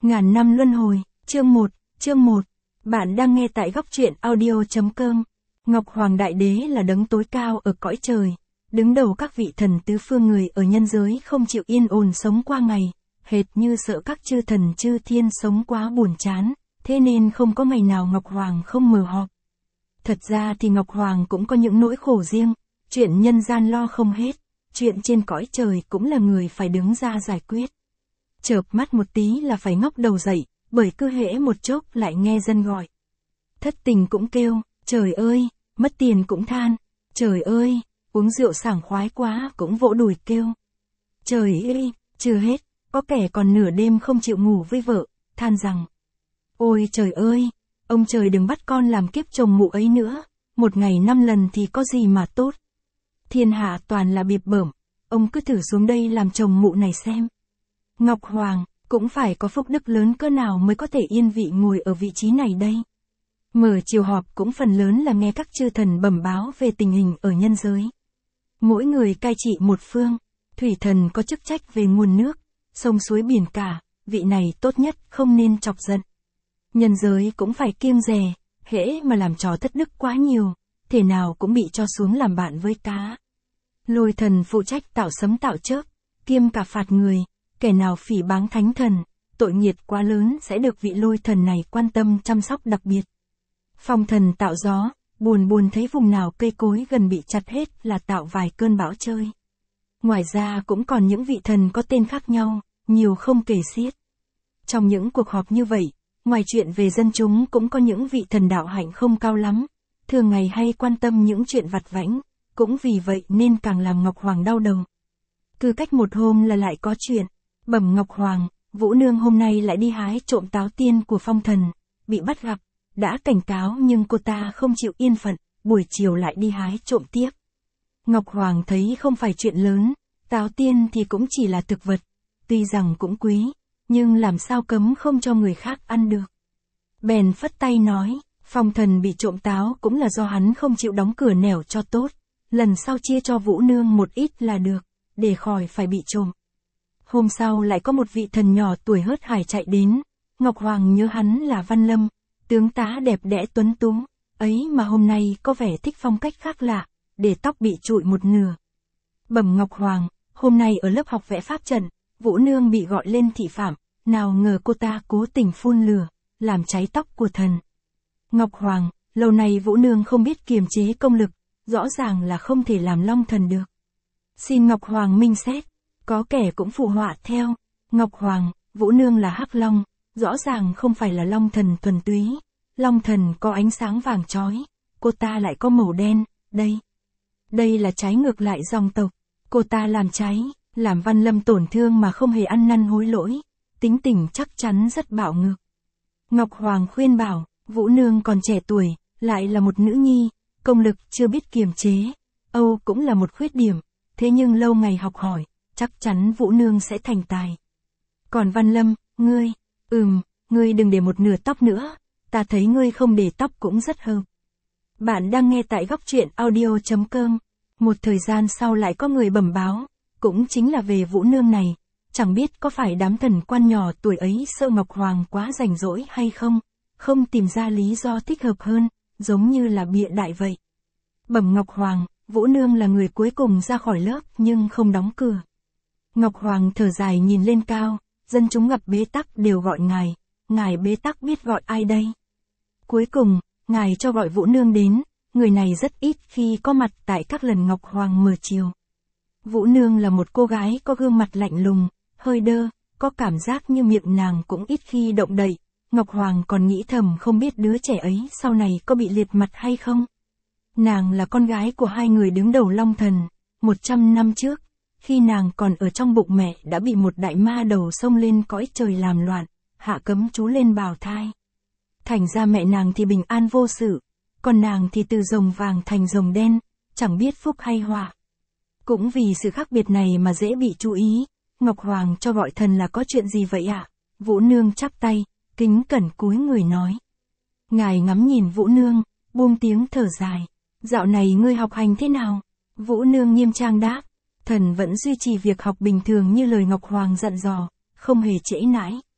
Ngàn năm luân hồi, chương 1. Bạn đang nghe tại góc truyện audio.com. Ngọc Hoàng Đại Đế là đấng tối cao ở cõi trời, đứng đầu các vị thần tứ phương người ở nhân giới không chịu yên ổn sống qua ngày, hệt như sợ các chư thần chư thiên sống quá buồn chán, thế nên không có ngày nào Ngọc Hoàng không mở họp. Thật ra thì Ngọc Hoàng cũng có những nỗi khổ riêng, chuyện nhân gian lo không hết, chuyện trên cõi trời cũng là người phải đứng ra giải quyết. Chợp mắt một tí là phải ngóc đầu dậy, bởi cứ hễ một chốc lại nghe dân gọi. Thất tình cũng kêu, trời ơi, mất tiền cũng than, trời ơi, uống rượu sảng khoái quá cũng vỗ đùi kêu. Trời ơi, chưa hết, có kẻ còn nửa đêm không chịu ngủ với vợ, than rằng. Ôi trời ơi, ông trời đừng bắt con làm kiếp chồng mụ ấy nữa, một ngày 5 lần thì có gì mà tốt. Thiên hạ toàn là bịp bợm, ông cứ thử xuống đây làm chồng mụ này xem. Ngọc Hoàng, cũng phải có phúc đức lớn cỡ nào mới có thể yên vị ngồi ở vị trí này đây. Mở chiều họp cũng phần lớn là nghe các chư thần bẩm báo về tình hình ở nhân giới. Mỗi người cai trị một phương, thủy thần có chức trách về nguồn nước, sông suối biển cả, vị này tốt nhất không nên chọc giận. Nhân giới cũng phải kiêng dè, hễ mà làm trò thất đức quá nhiều, thể nào cũng bị cho xuống làm bạn với cá. Lôi thần phụ trách tạo sấm tạo chớp, kiêm cả phạt người. Kẻ nào phỉ báng thánh thần, tội nghiệt quá lớn sẽ được vị lôi thần này quan tâm chăm sóc đặc biệt. Phong thần tạo gió, buồn thấy vùng nào cây cối gần bị chặt hết là tạo vài cơn bão chơi. Ngoài ra cũng còn những vị thần có tên khác nhau, nhiều không kể xiết. Trong những cuộc họp như vậy, ngoài chuyện về dân chúng cũng có những vị thần đạo hạnh không cao lắm, thường ngày hay quan tâm những chuyện vặt vãnh, cũng vì vậy nên càng làm Ngọc Hoàng đau đầu. Cứ cách một hôm là lại có chuyện. Bẩm Ngọc Hoàng, Vũ Nương hôm nay lại đi hái trộm táo tiên của phong thần, bị bắt gặp, đã cảnh cáo nhưng cô ta không chịu yên phận, buổi chiều lại đi hái trộm tiếp. Ngọc Hoàng thấy không phải chuyện lớn, táo tiên thì cũng chỉ là thực vật, tuy rằng cũng quý, nhưng làm sao cấm không cho người khác ăn được. Bèn phất tay nói, phong thần bị trộm táo cũng là do hắn không chịu đóng cửa nẻo cho tốt, lần sau chia cho Vũ Nương một ít là được, để khỏi phải bị trộm. Hôm sau lại có một vị thần nhỏ tuổi hớt hải chạy đến, Ngọc Hoàng nhớ hắn là Văn Lâm, tướng tá đẹp đẽ tuấn tú, ấy mà hôm nay có vẻ thích phong cách khác lạ, để tóc bị trụi một nửa. Bẩm Ngọc Hoàng, hôm nay ở lớp học vẽ pháp trận, Vũ Nương bị gọi lên thị phạm, nào ngờ cô ta cố tình phun lửa, làm cháy tóc của thần. Ngọc Hoàng, lâu nay Vũ Nương không biết kiềm chế công lực, rõ ràng là không thể làm long thần được. Xin Ngọc Hoàng minh xét. Có kẻ cũng phụ họa theo, Ngọc Hoàng, Vũ Nương là hắc long, rõ ràng không phải là long thần thuần túy. Long thần có ánh sáng vàng chói, cô ta lại có màu đen, đây là trái ngược lại dòng tộc, cô ta làm cháy, làm Văn Lâm tổn thương mà không hề ăn năn hối lỗi, tính tình chắc chắn rất bạo ngược. Ngọc Hoàng khuyên bảo, Vũ Nương còn trẻ tuổi, lại là một nữ nhi, công lực chưa biết kiềm chế, Âu cũng là một khuyết điểm, thế nhưng lâu ngày học hỏi, chắc chắn Vũ Nương sẽ thành tài. Còn Văn Lâm, ngươi đừng để một nửa tóc nữa, ta thấy ngươi không để tóc cũng rất hợp. Bạn đang nghe tại góc truyện audio.com. Một thời gian sau lại có người bẩm báo, cũng chính là về Vũ Nương này, chẳng biết có phải đám thần quan nhỏ tuổi ấy sợ Ngọc Hoàng quá rảnh rỗi hay không tìm ra lý do thích hợp hơn, giống như là bịa đại vậy. Bẩm Ngọc Hoàng, Vũ Nương là người cuối cùng ra khỏi lớp nhưng không đóng cửa. Ngọc Hoàng thở dài nhìn lên cao, dân chúng gặp bế tắc đều gọi ngài bế tắc biết gọi ai đây? Cuối cùng, ngài cho gọi Vũ Nương đến, người này rất ít khi có mặt tại các lần Ngọc Hoàng mở chiều. Vũ Nương là một cô gái có gương mặt lạnh lùng, hơi đơ, có cảm giác như miệng nàng cũng ít khi động đậy, Ngọc Hoàng còn nghĩ thầm không biết đứa trẻ ấy sau này có bị liệt mặt hay không. Nàng là con gái của hai người đứng đầu Long Thần, 100 năm trước. Khi nàng còn ở trong bụng mẹ đã bị một đại ma đầu xông lên cõi trời làm loạn, hạ cấm chú lên bào thai. Thành ra mẹ nàng thì bình an vô sự, còn nàng thì từ rồng vàng thành rồng đen, chẳng biết phúc hay họa. Cũng vì sự khác biệt này mà dễ bị chú ý, Ngọc Hoàng cho gọi thần là có chuyện gì vậy ạ? Vũ Nương chắp tay, kính cẩn cúi người nói. Ngài ngắm nhìn Vũ Nương, buông tiếng thở dài. Dạo này ngươi học hành thế nào? Vũ Nương nghiêm trang đáp. Thần vẫn duy trì việc học bình thường như lời Ngọc Hoàng dặn dò, không hề trễ nãi.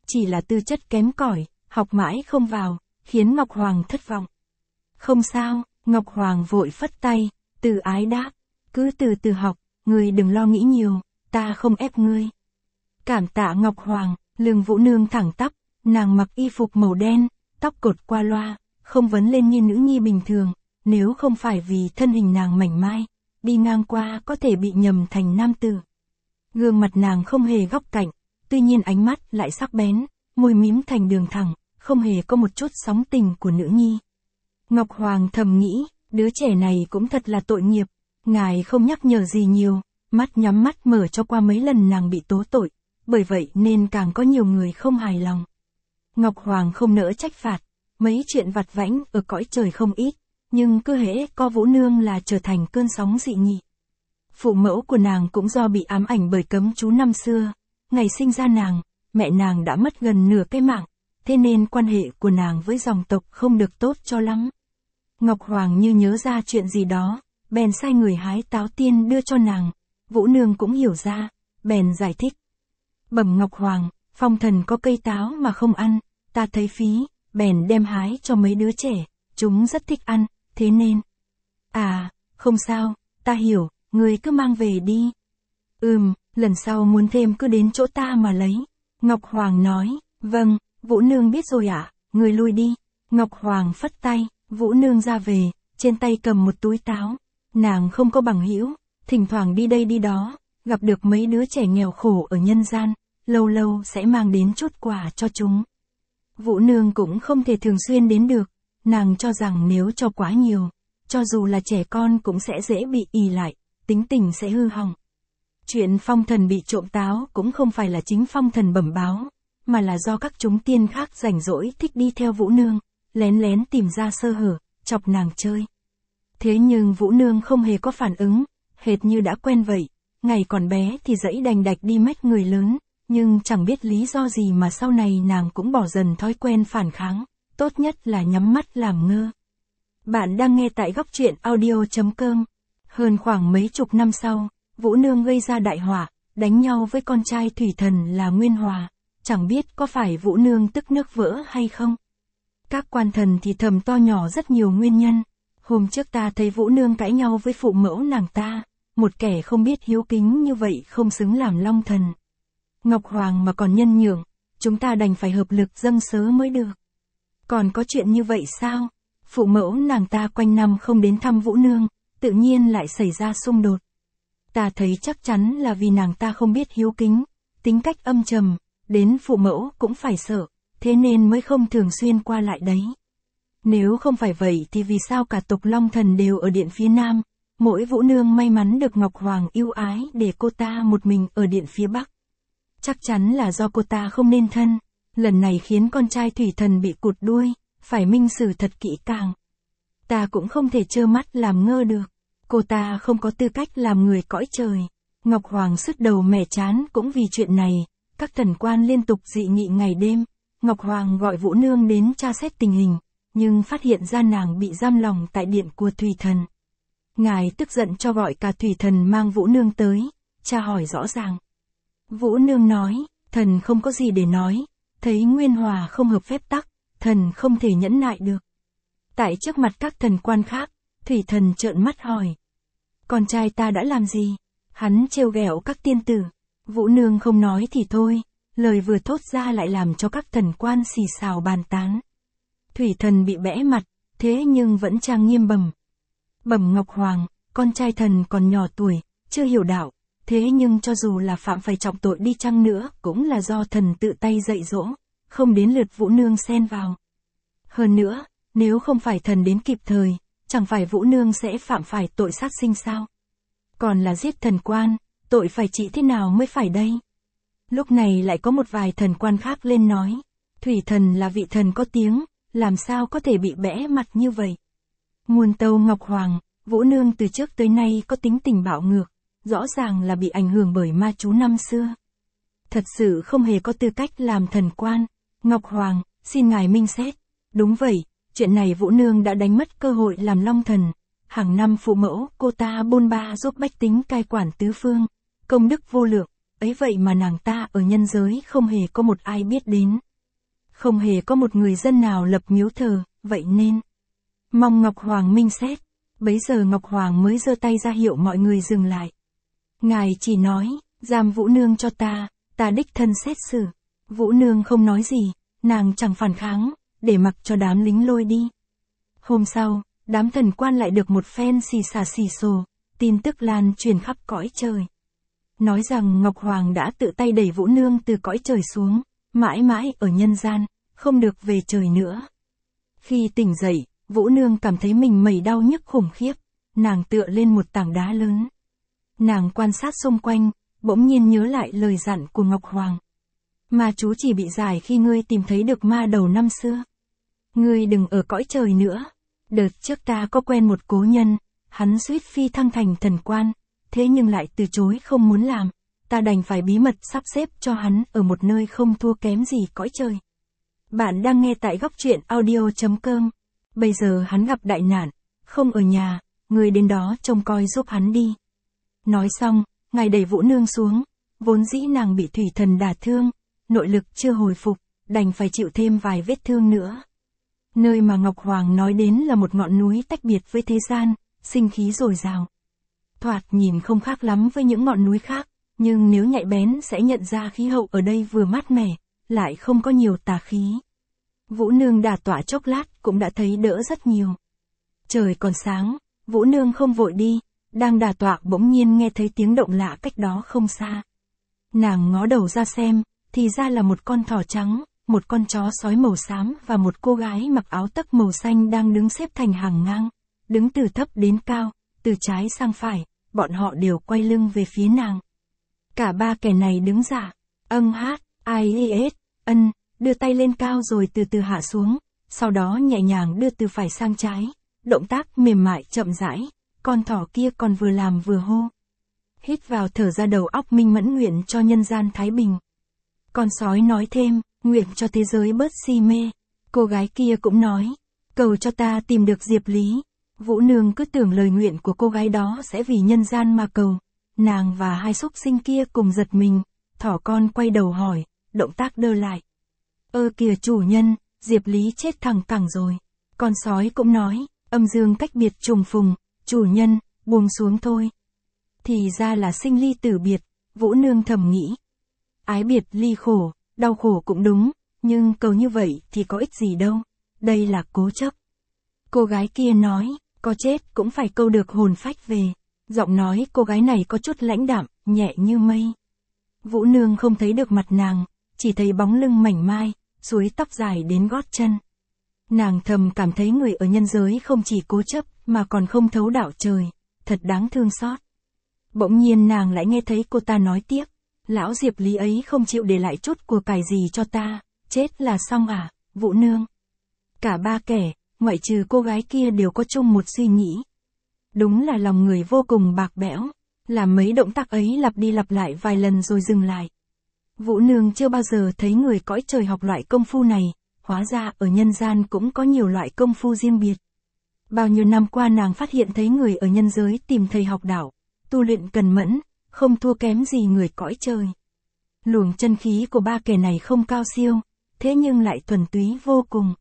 Chỉ là tư chất kém cỏi, học mãi không vào, khiến Ngọc Hoàng thất vọng. Không sao, Ngọc Hoàng vội phất tay, Từ Ái đáp, cứ từ từ học, ngươi đừng lo nghĩ nhiều, ta không ép ngươi. Cảm tạ Ngọc Hoàng, Lương Vũ Nương thẳng tắp, nàng mặc y phục màu đen, tóc cột qua loa, không vấn lên như nữ nhi bình thường, nếu không phải vì thân hình nàng mảnh mai, đi ngang qua có thể bị nhầm thành nam tử. Gương mặt nàng không hề góc cạnh, tuy nhiên ánh mắt lại sắc bén, môi mím thành đường thẳng, không hề có một chút sóng tình của nữ nhi. Ngọc Hoàng thầm nghĩ, đứa trẻ này cũng thật là tội nghiệp, ngài không nhắc nhở gì nhiều, mắt nhắm mắt mở cho qua mấy lần nàng bị tố tội, bởi vậy nên càng có nhiều người không hài lòng. Ngọc Hoàng không nỡ trách phạt, mấy chuyện vặt vãnh ở cõi trời không ít, nhưng cứ hễ có Vũ Nương là trở thành cơn sóng dị nghị. Phụ mẫu của nàng cũng do bị ám ảnh bởi cấm chú năm xưa, ngày sinh ra nàng, mẹ nàng đã mất gần nửa cái mạng, thế nên quan hệ của nàng với dòng tộc không được tốt cho lắm. Ngọc Hoàng như nhớ ra chuyện gì đó, bèn sai người hái táo tiên đưa cho nàng, Vũ Nương cũng hiểu ra, bèn giải thích. Bẩm Ngọc Hoàng, phong thần có cây táo mà không ăn, ta thấy phí, bèn đem hái cho mấy đứa trẻ, chúng rất thích ăn, thế nên. À, không sao, ta hiểu, ngươi cứ mang về đi. Lần sau muốn thêm cứ đến chỗ ta mà lấy. Ngọc Hoàng nói, vâng, Vũ Nương biết rồi ạ, ngươi lui đi. Ngọc Hoàng phất tay, Vũ Nương ra về, trên tay cầm một túi táo. Nàng không có bằng hữu, thỉnh thoảng đi đây đi đó, gặp được mấy đứa trẻ nghèo khổ ở nhân gian, lâu lâu sẽ mang đến chút quà cho chúng. Vũ Nương cũng không thể thường xuyên đến được, nàng cho rằng nếu cho quá nhiều, cho dù là trẻ con cũng sẽ dễ bị ì lại, tính tình sẽ hư hỏng. Chuyện phong thần bị trộm táo cũng không phải là chính phong thần bẩm báo, mà là do các chúng tiên khác rảnh rỗi thích đi theo Vũ Nương, lén lén tìm ra sơ hở, chọc nàng chơi. Thế nhưng Vũ Nương không hề có phản ứng, hệt như đã quen vậy, ngày còn bé thì dẫy đành đạch đi mách người lớn, nhưng chẳng biết lý do gì mà sau này nàng cũng bỏ dần thói quen phản kháng, tốt nhất là nhắm mắt làm ngơ. Bạn đang nghe tại góc truyện audio.com. Hơn khoảng mấy chục năm sau, Vũ Nương gây ra đại họa, đánh nhau với con trai thủy thần là Nguyên Hòa, chẳng biết có phải Vũ Nương tức nước vỡ hay không. Các quan thần thì thầm to nhỏ rất nhiều nguyên nhân. Hôm trước ta thấy Vũ Nương cãi nhau với phụ mẫu nàng ta, một kẻ không biết hiếu kính như vậy không xứng làm long thần. Ngọc Hoàng mà còn nhân nhượng, chúng ta đành phải hợp lực dâng sớ mới được. Còn có chuyện như vậy sao? Phụ mẫu nàng ta quanh năm không đến thăm Vũ Nương, tự nhiên lại xảy ra xung đột. Ta thấy chắc chắn là vì nàng ta không biết hiếu kính, tính cách âm trầm, đến phụ mẫu cũng phải sợ, thế nên mới không thường xuyên qua lại đấy. Nếu không phải vậy thì vì sao cả tộc Long Thần đều ở điện phía Nam, mỗi Vũ Nương may mắn được Ngọc Hoàng yêu ái để cô ta một mình ở điện phía Bắc. Chắc chắn là do cô ta không nên thân, lần này khiến con trai thủy thần bị cụt đuôi, phải minh xử thật kỹ càng. Ta cũng không thể trơ mắt làm ngơ được, cô ta không có tư cách làm người cõi trời. Ngọc Hoàng sứt đầu mẻ chán cũng vì chuyện này, các thần quan liên tục dị nghị ngày đêm. Ngọc Hoàng gọi Vũ Nương đến tra xét tình hình, nhưng phát hiện ra nàng bị giam lòng tại điện của thủy thần. Ngài tức giận cho gọi cả thủy thần mang Vũ Nương tới, tra hỏi rõ ràng. Vũ Nương nói, thần không có gì để nói, thấy Nguyên Hòa không hợp phép tắc, thần không thể nhẫn nại được. Tại trước mặt các thần quan khác, thủy thần trợn mắt hỏi. Con trai ta đã làm gì? Hắn trêu ghẹo các tiên tử. Vũ Nương không nói thì thôi, lời vừa thốt ra lại làm cho các thần quan xì xào bàn tán. Thủy thần bị bẽ mặt, thế nhưng vẫn trang nghiêm bẩm Ngọc Hoàng, con trai thần còn nhỏ tuổi, chưa hiểu đạo, thế nhưng cho dù là phạm phải trọng tội đi chăng nữa cũng là do thần tự tay dạy dỗ, không đến lượt Vũ Nương xen vào. Hơn nữa, nếu không phải thần đến kịp thời, chẳng phải Vũ Nương sẽ phạm phải tội sát sinh sao? Còn là giết thần quan, tội phải trị thế nào mới phải đây? Lúc này lại có một vài thần quan khác lên nói, thủy thần là vị thần có tiếng, làm sao có thể bị bẽ mặt như vậy? Nguồn tâu Ngọc Hoàng, Vũ Nương từ trước tới nay có tính tình bạo ngược, rõ ràng là bị ảnh hưởng bởi ma chú năm xưa. Thật sự không hề có tư cách làm thần quan. Ngọc Hoàng, xin ngài minh xét. Đúng vậy, chuyện này Vũ Nương đã đánh mất cơ hội làm long thần. Hàng năm phụ mẫu cô ta bôn ba giúp bách tính cai quản tứ phương, công đức vô lượng, ấy vậy mà nàng ta ở nhân giới không hề có một ai biết đến. Không hề có một người dân nào lập miếu thờ, vậy nên mong Ngọc Hoàng minh xét. Bấy giờ Ngọc Hoàng mới giơ tay ra hiệu mọi người dừng lại. Ngài chỉ nói, giam Vũ Nương cho ta đích thân xét xử. Vũ Nương không nói gì, nàng chẳng phản kháng, để mặc cho đám lính lôi đi. Hôm sau, đám thần quan lại được một phen xì xà xì xồ, tin tức lan truyền khắp cõi trời. Nói rằng Ngọc Hoàng đã tự tay đẩy Vũ Nương từ cõi trời xuống, mãi mãi ở nhân gian, không được về trời nữa. Khi tỉnh dậy, Vũ Nương cảm thấy mình mẩy đau nhức khủng khiếp, nàng tựa lên một tảng đá lớn. Nàng quan sát xung quanh, bỗng nhiên nhớ lại lời dặn của Ngọc Hoàng. Ma chú chỉ bị giải khi ngươi tìm thấy được ma đầu năm xưa. Ngươi đừng ở cõi trời nữa. Đợt trước ta có quen một cố nhân, hắn suýt phi thăng thành thần quan, thế nhưng lại từ chối không muốn làm. Ta đành phải bí mật sắp xếp cho hắn ở một nơi không thua kém gì cõi trời. Bạn đang nghe tại góc truyện audio.com. Bây giờ hắn gặp đại nạn, không ở nhà, ngươi đến đó trông coi giúp hắn đi. Nói xong, ngài đẩy Vũ Nương xuống, vốn dĩ nàng bị thủy thần đả thương, nội lực chưa hồi phục, đành phải chịu thêm vài vết thương nữa. Nơi mà Ngọc Hoàng nói đến là một ngọn núi tách biệt với thế gian, sinh khí dồi dào. Thoạt nhìn không khác lắm với những ngọn núi khác, nhưng nếu nhạy bén sẽ nhận ra khí hậu ở đây vừa mát mẻ, lại không có nhiều tà khí. Vũ Nương đả tọa chốc lát cũng đã thấy đỡ rất nhiều. Trời còn sáng, Vũ Nương không vội đi, đang đả tọa bỗng nhiên nghe thấy tiếng động lạ cách đó không xa. Nàng ngó đầu ra xem, thì ra là một con thỏ trắng, một con chó sói màu xám và một cô gái mặc áo tấc màu xanh đang đứng xếp thành hàng ngang, đứng từ thấp đến cao, từ trái sang phải, bọn họ đều quay lưng về phía nàng. Cả ba kẻ này đứng dạ, đưa tay lên cao rồi từ từ hạ xuống, sau đó nhẹ nhàng đưa từ phải sang trái, động tác mềm mại chậm rãi, con thỏ kia còn vừa làm vừa hô. Hít vào thở ra đầu óc minh mẫn nguyện cho nhân gian thái bình. Con sói nói thêm, nguyện cho thế giới bớt si mê. Cô gái kia cũng nói, cầu cho ta tìm được Diệp Lý. Vũ Nương cứ tưởng lời nguyện của cô gái đó sẽ vì nhân gian mà cầu. Nàng và hai súc sinh kia cùng giật mình, thỏ con quay đầu hỏi, động tác đơ lại. Kìa chủ nhân, Diệp Lý chết thẳng cẳng rồi. Con sói cũng nói, âm dương cách biệt trùng phùng, chủ nhân, buông xuống thôi. Thì ra là sinh ly tử biệt, Vũ Nương thầm nghĩ. Ái biệt ly khổ, đau khổ cũng đúng, nhưng cầu như vậy thì có ích gì đâu, đây là cố chấp. Cô gái kia nói, có chết cũng phải câu được hồn phách về. Giọng nói cô gái này có chút lãnh đạm, nhẹ như mây. Vũ Nương không thấy được mặt nàng, chỉ thấy bóng lưng mảnh mai, suối tóc dài đến gót chân. Nàng thầm cảm thấy người ở nhân giới không chỉ cố chấp, mà còn không thấu đạo trời, thật đáng thương xót. Bỗng nhiên nàng lại nghe thấy cô ta nói tiếp, lão Diệp Lý ấy không chịu để lại chút của cải gì cho ta, chết là xong à, Vũ Nương. Cả ba kẻ, ngoại trừ cô gái kia đều có chung một suy nghĩ. Đúng là lòng người vô cùng bạc bẽo, làm mấy động tác ấy lặp đi lặp lại vài lần rồi dừng lại. Vũ Nương chưa bao giờ thấy người cõi trời học loại công phu này, hóa ra ở nhân gian cũng có nhiều loại công phu riêng biệt. Bao nhiêu năm qua nàng phát hiện thấy người ở nhân giới tìm thầy học đạo, tu luyện cần mẫn, không thua kém gì người cõi trời. Luồng chân khí của ba kẻ này không cao siêu, thế nhưng lại thuần túy vô cùng.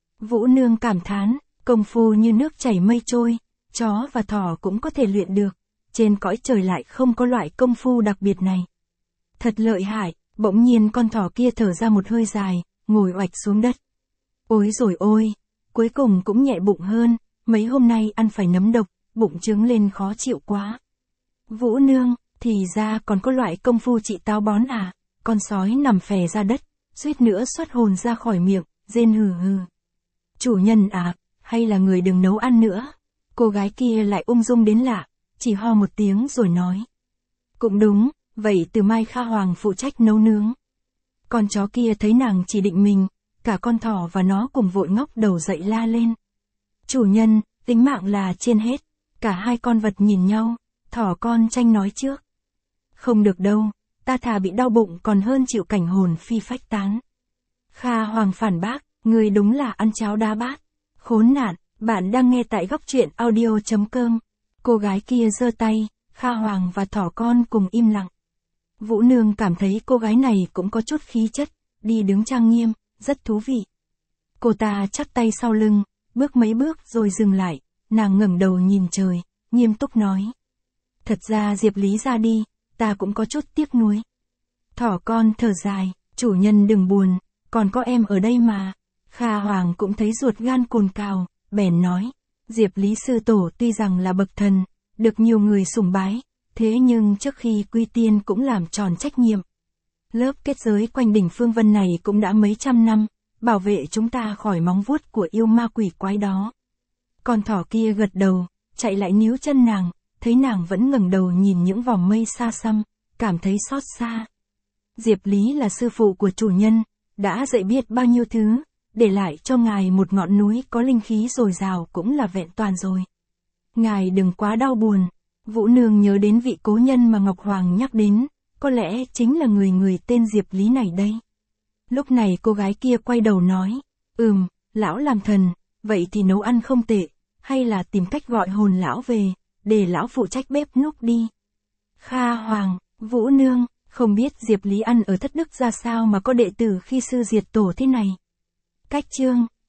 Vũ Nương cảm thán, công phu như nước chảy mây trôi, chó và thỏ cũng có thể luyện được, trên cõi trời lại không có loại công phu đặc biệt này. Thật lợi hại, bỗng nhiên con thỏ kia thở ra một hơi dài, ngồi oạch xuống đất. Ôi rồi ôi, cuối cùng cũng nhẹ bụng hơn, mấy hôm nay ăn phải nấm độc, bụng trướng lên khó chịu quá. Vũ Nương, thì ra còn có loại công phu trị táo bón à, con sói nằm phè ra đất, suýt nữa xuất hồn ra khỏi miệng, rên hừ hừ. Chủ nhân à, hay là người đừng nấu ăn nữa. Cô gái kia lại ung dung đến lạ, chỉ ho một tiếng rồi nói. Cũng đúng, vậy từ mai Kha Hoàng phụ trách nấu nướng. Con chó kia thấy nàng chỉ định mình, cả con thỏ và nó cùng vội ngóc đầu dậy la lên. Chủ nhân, tính mạng là trên hết. Cả hai con vật nhìn nhau, thỏ con tranh nói trước. Không được đâu, ta thà bị đau bụng còn hơn chịu cảnh hồn phi phách tán. Kha Hoàng phản bác, người đúng là ăn cháo đá bát. Khốn nạn, bạn đang nghe tại góc truyện audio.com. Cô gái kia giơ tay, Kha Hoàng và thỏ con cùng im lặng. Vũ Nương cảm thấy cô gái này cũng có chút khí chất, đi đứng trang nghiêm, rất thú vị. Cô ta chắp tay sau lưng, bước mấy bước rồi dừng lại, nàng ngẩng đầu nhìn trời, nghiêm túc nói. Thật ra Diệp Lý ra đi, ta cũng có chút tiếc nuối. Thỏ con thở dài, chủ nhân đừng buồn, còn có em ở đây mà. Kha Hoàng cũng thấy ruột gan cồn cào, bèn nói. Diệp Lý sư tổ tuy rằng là bậc thần, được nhiều người sùng bái, thế nhưng trước khi quy tiên cũng làm tròn trách nhiệm. Lớp kết giới quanh đỉnh Phương Vân này cũng đã mấy trăm năm, bảo vệ chúng ta khỏi móng vuốt của yêu ma quỷ quái đó. Con thỏ kia gật đầu, chạy lại níu chân nàng, thấy nàng vẫn ngẩng đầu nhìn những vòm mây xa xăm, cảm thấy xót xa. Diệp Lý là sư phụ của chủ nhân, đã dạy biết bao nhiêu thứ, để lại cho ngài một ngọn núi có linh khí dồi dào cũng là vẹn toàn rồi. Ngài đừng quá đau buồn. Vũ Nương nhớ đến vị cố nhân mà Ngọc Hoàng nhắc đến, có lẽ chính là người tên Diệp Lý này đây. Lúc này cô gái kia quay đầu nói, lão làm thần, vậy thì nấu ăn không tệ, hay là tìm cách gọi hồn lão về, để lão phụ trách bếp núc đi. Kha Hoàng, Vũ Nương, không biết Diệp Lý ăn ở thất đức ra sao mà có đệ tử khi sư diệt tổ thế này. Cách chương